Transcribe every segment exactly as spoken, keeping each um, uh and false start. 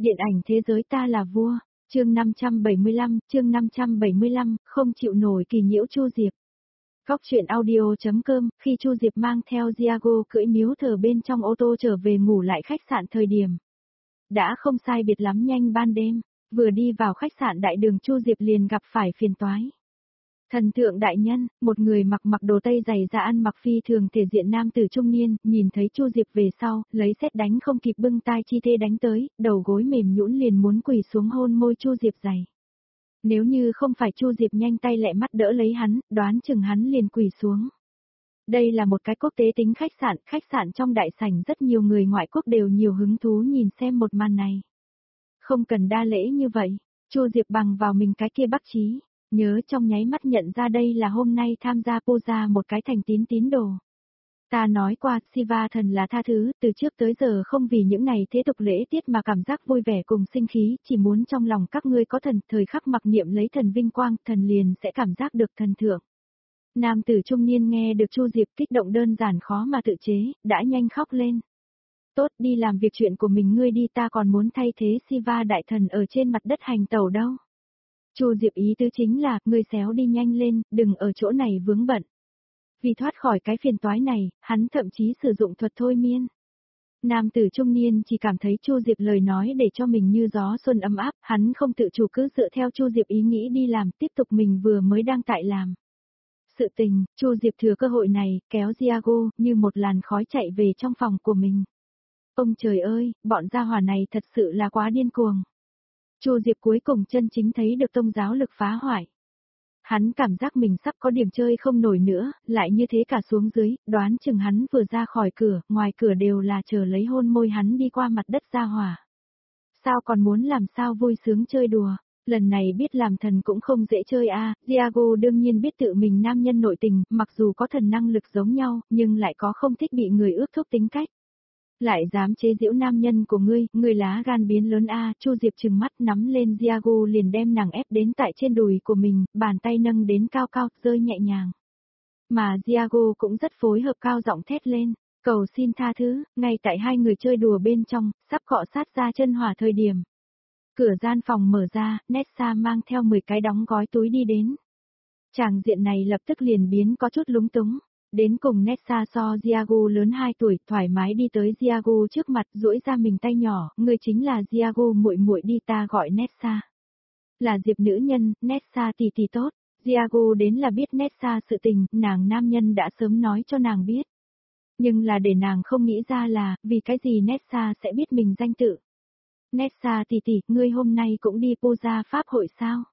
Điện ảnh thế giới ta là vua, chương năm trăm bảy mươi lăm, chương năm trăm bảy mươi lăm, không chịu nổi kỳ nhiễu Chu Diệp. Góc truyện audio.com, khi Chu Diệp mang theo Diago cưỡi miếu thờ bên trong ô tô trở về ngủ lại khách sạn thời điểm. Đã không sai biệt lắm nhanh ban đêm, vừa đi vào khách sạn đại đường Chu Diệp liền gặp phải phiền toái. Thần thượng đại nhân, một người mặc mặc đồ tây dày da ăn mặc phi thường thể diện nam tử trung niên, nhìn thấy Chu Diệp về sau, lấy sét đánh không kịp bưng tai chi thê đánh tới, đầu gối mềm nhũn liền muốn quỳ xuống hôn môi Chu Diệp dày. Nếu như không phải Chu Diệp nhanh tay lẹ mắt đỡ lấy hắn, đoán chừng hắn liền quỳ xuống. Đây là một cái quốc tế tính khách sạn, khách sạn trong đại sảnh rất nhiều người ngoại quốc đều nhiều hứng thú nhìn xem một màn này. Không cần đa lễ như vậy, Chu Diệp bằng vào mình cái kia bắc chí. Nhớ trong nháy mắt nhận ra đây là hôm nay tham gia puja một cái thành tín tín đồ. Ta nói qua, Siva thần là tha thứ, từ trước tới giờ không vì những ngày thế tục lễ tiết mà cảm giác vui vẻ cùng sinh khí, chỉ muốn trong lòng các ngươi có thần, thời khắc mặc niệm lấy thần vinh quang, thần liền sẽ cảm giác được thần thượng. Nam tử trung niên nghe được Chu Diệp kích động đơn giản khó mà tự chế, đã nhanh khóc lên. Tốt, đi làm việc chuyện của mình ngươi đi, ta còn muốn thay thế Siva đại thần ở trên mặt đất hành tẩu đâu. Chu Diệp ý tứ chính là, ngươi xéo đi nhanh lên, đừng ở chỗ này vướng bận. Vì thoát khỏi cái phiền toái này, hắn thậm chí sử dụng thuật thôi miên. Nam tử trung niên chỉ cảm thấy Chu Diệp lời nói để cho mình như gió xuân ấm áp, hắn không tự chủ cứ dựa theo Chu Diệp ý nghĩ đi làm, tiếp tục mình vừa mới đang tại làm. Sự tình, Chu Diệp thừa cơ hội này, kéo Diago, như một làn khói chạy về trong phòng của mình. Ông trời ơi, bọn gia hỏa này thật sự là quá điên cuồng. Chu Diệp cuối cùng chân chính thấy được tông giáo lực phá hoại. Hắn cảm giác mình sắp có điểm chơi không nổi nữa, lại như thế cả xuống dưới, đoán chừng hắn vừa ra khỏi cửa, ngoài cửa đều là chờ lấy hôn môi hắn đi qua mặt đất gia hỏa. Sao còn muốn làm sao vui sướng chơi đùa, lần này biết làm thần cũng không dễ chơi a. À. Diago đương nhiên biết tự mình nam nhân nội tình, mặc dù có thần năng lực giống nhau, nhưng lại có không thích bị người ước thúc tính cách. Lại dám chế giễu nam nhân của ngươi, ngươi lá gan biến lớn a. À. Chu Diệp trừng mắt nắm lên Diago liền đem nàng ép đến tại trên đùi của mình, bàn tay nâng đến cao cao, rơi nhẹ nhàng. Mà Diago cũng rất phối hợp cao giọng thét lên, cầu xin tha thứ, ngay tại hai người chơi đùa bên trong, sắp cọ sát ra chân hỏa thời điểm. Cửa gian phòng mở ra, Nessa mang theo mười cái đóng gói túi đi đến. Tràng diện này lập tức liền biến có chút lúng túng. Đến cùng Nessa so Diago lớn hai tuổi, thoải mái đi tới Diago trước mặt, duỗi ra mình tay nhỏ, người chính là Diago muội muội đi, ta gọi Nessa. Là Diệp nữ nhân, Nessa tỷ tỷ tốt. Diago đến là biết Nessa sự tình, nàng nam nhân đã sớm nói cho nàng biết. Nhưng là để nàng không nghĩ ra là, vì cái gì Nessa sẽ biết mình danh tự. Nessa tỷ tỷ, ngươi hôm nay cũng đi puja pháp hội sao?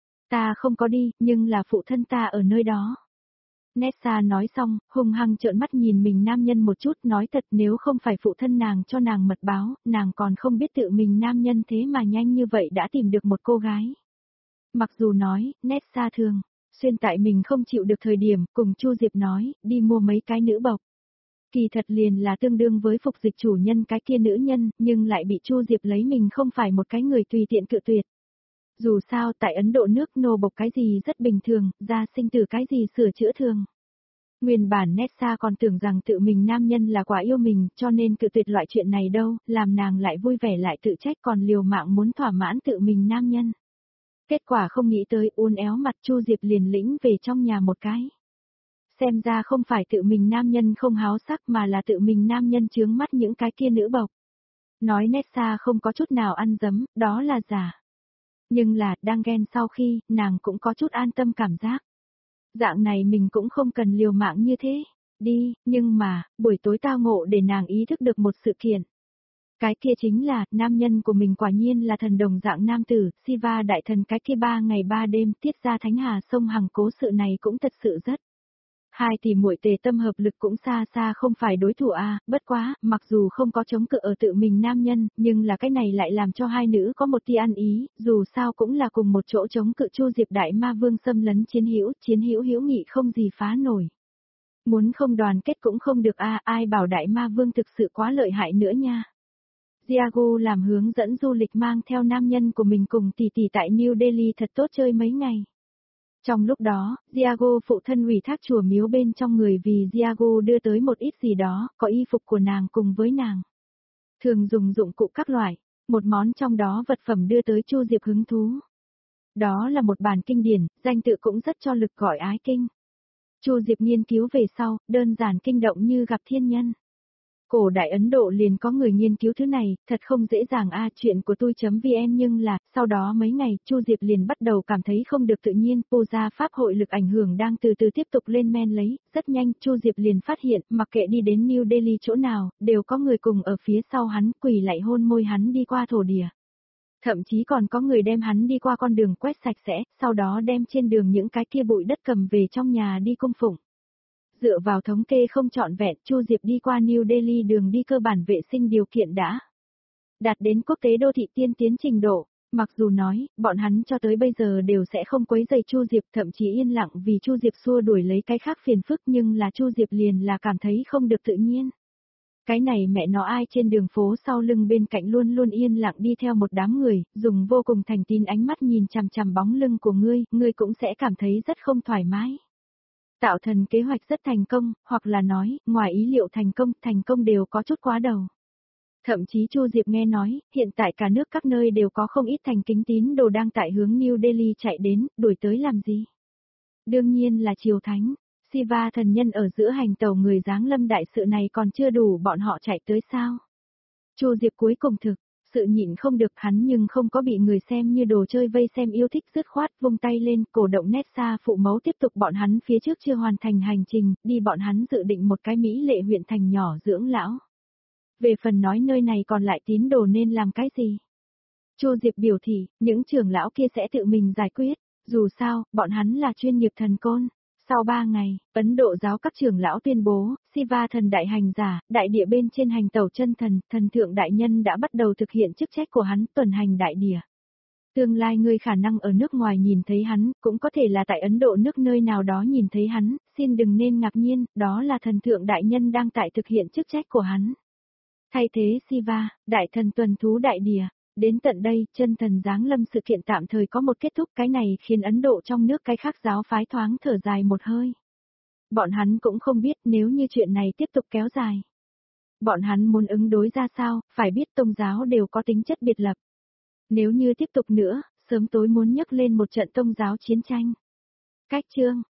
Ta không có đi, nhưng là phụ thân ta ở nơi đó. Nessa nói xong, hung hăng trợn mắt nhìn mình nam nhân một chút, nói thật nếu không phải phụ thân nàng cho nàng mật báo, nàng còn không biết tự mình nam nhân thế mà nhanh như vậy đã tìm được một cô gái. Mặc dù nói, Nessa thường, xuyên tại mình không chịu được thời điểm, cùng Chu Diệp nói, đi mua mấy cái nữ bộc. Kỳ thật liền là tương đương với phục dịch chủ nhân cái kia nữ nhân, nhưng lại bị Chu Diệp lấy mình không phải một cái người tùy tiện cự tuyệt. Dù sao tại Ấn Độ nước nô bộc cái gì rất bình thường, gia sinh từ cái gì sửa chữa thường. Nguyên bản Nessa còn tưởng rằng tự mình nam nhân là quá yêu mình cho nên cự tuyệt loại chuyện này đâu, làm nàng lại vui vẻ lại tự trách còn liều mạng muốn thỏa mãn tự mình nam nhân. Kết quả không nghĩ tới uốn éo mặt Chu Diệp liền lĩnh về trong nhà một cái. Xem ra không phải tự mình nam nhân không háo sắc mà là tự mình nam nhân chướng mắt những cái kia nữ bộc. Nói Nessa không có chút nào ăn dấm, đó là giả. Nhưng là, đang ghen sau khi, nàng cũng có chút an tâm cảm giác. Dạng này mình cũng không cần liều mạng như thế. Đi, nhưng mà, buổi tối tao ngộ để nàng ý thức được một sự kiện. Cái kia chính là, nam nhân của mình quả nhiên là thần đồng dạng nam tử, Siva đại thần cái kia ba ngày ba đêm tiết ra thánh hà sông Hằng cố sự này cũng thật sự rất. Hai tỷ muội tề tâm hợp lực cũng xa xa không phải đối thủ a, à, bất quá, mặc dù không có chống cự ở tự mình nam nhân, nhưng là cái này lại làm cho hai nữ có một tia ăn ý, dù sao cũng là cùng một chỗ chống cự Chu Diệp đại ma vương xâm lấn chiến hữu, chiến hữu hữu nghị không gì phá nổi. Muốn không đoàn kết cũng không được a, à, ai bảo đại ma vương thực sự quá lợi hại nữa nha. Diago làm hướng dẫn du lịch mang theo nam nhân của mình cùng tỷ tỷ tại New Delhi thật tốt chơi mấy ngày. Trong lúc đó, Diago phụ thân ủy thác chùa miếu bên trong người vì Diago đưa tới một ít gì đó, có y phục của nàng cùng với nàng. Thường dùng dụng cụ các loại, Một món trong đó vật phẩm đưa tới Chu Diệp hứng thú. Đó là một bản kinh điển, danh tự cũng rất cho lực gọi ái kinh. Chu Diệp nghiên cứu về sau, đơn giản kinh động như gặp thiên nhân. Cổ đại Ấn Độ liền có người nghiên cứu thứ này, thật không dễ dàng a chuyện của tôi.vn nhưng là, sau đó mấy ngày, Chu Diệp liền bắt đầu cảm thấy không được tự nhiên, puja pháp hội lực ảnh hưởng đang từ từ tiếp tục lên men lấy, rất nhanh, Chu Diệp liền phát hiện, mặc kệ đi đến New Delhi chỗ nào, đều có người cùng ở phía sau hắn, quỳ lạy hôn môi hắn đi qua thổ địa. Thậm chí còn có người đem hắn đi qua con đường quét sạch sẽ, sau đó đem trên đường những cái kia bụi đất cầm về trong nhà đi cung phụng. Dựa vào thống kê không trọn vẹn, Chu Diệp đi qua New Delhi đường đi cơ bản vệ sinh điều kiện đã đạt đến quốc tế đô thị tiên tiến trình độ. Mặc dù nói, bọn hắn cho tới bây giờ đều sẽ không quấy rầy Chu Diệp, thậm chí yên lặng vì Chu Diệp xua đuổi lấy cái khác phiền phức, nhưng là Chu Diệp liền là cảm thấy không được tự nhiên. Cái này mẹ nó ai trên đường phố sau lưng bên cạnh luôn luôn yên lặng đi theo một đám người, dùng vô cùng thành tín ánh mắt nhìn chằm chằm bóng lưng của ngươi, ngươi cũng sẽ cảm thấy rất không thoải mái. Tạo thần kế hoạch rất thành công, hoặc là nói, ngoài ý liệu thành công, thành công đều có chút quá đầu. Thậm chí Chu Diệp nghe nói, hiện tại cả nước các nơi đều có không ít thành kính tín đồ đang tại hướng New Delhi chạy đến, đuổi tới làm gì? Đương nhiên là triều thánh, Shiva thần nhân ở giữa hành tàu người giáng lâm đại sự này còn chưa đủ bọn họ chạy tới sao? Chu Diệp cuối cùng thực, sự nhịn không được hắn nhưng không có bị người xem như đồ chơi vây xem yêu thích dứt khoát vung tay lên cổ động Nessa phụ mẫu tiếp tục bọn hắn phía trước chưa hoàn thành hành trình, đi bọn hắn dự định một cái Mỹ lệ huyện thành nhỏ dưỡng lão. Về phần nói nơi này còn lại tín đồ nên làm cái gì? Chu Diệp biểu thị, những trưởng lão kia sẽ tự mình giải quyết, dù sao, bọn hắn là chuyên nghiệp thần côn. Sau ba ngày, Ấn Độ giáo các trưởng lão tuyên bố, Shiva thần đại hành giả, đại địa bên trên hành tẩu chân thần, thần thượng đại nhân đã bắt đầu thực hiện chức trách của hắn, tuần hành đại địa. Tương lai ngươi khả năng ở nước ngoài nhìn thấy hắn, cũng có thể là tại Ấn Độ nước nơi nào đó nhìn thấy hắn, xin đừng nên ngạc nhiên, đó là thần thượng đại nhân đang tại thực hiện chức trách của hắn. Thay thế Shiva, đại thần tuần thú đại địa. Đến tận đây, chân thần giáng lâm sự kiện tạm thời có một kết thúc, cái này khiến Ấn Độ trong nước cái khác giáo phái thoáng thở dài một hơi. Bọn hắn cũng không biết nếu như chuyện này tiếp tục kéo dài. Bọn hắn muốn ứng đối ra sao, phải biết tôn giáo đều có tính chất biệt lập. Nếu như tiếp tục nữa, sớm tối muốn nhấc lên một trận tôn giáo chiến tranh. Cách chương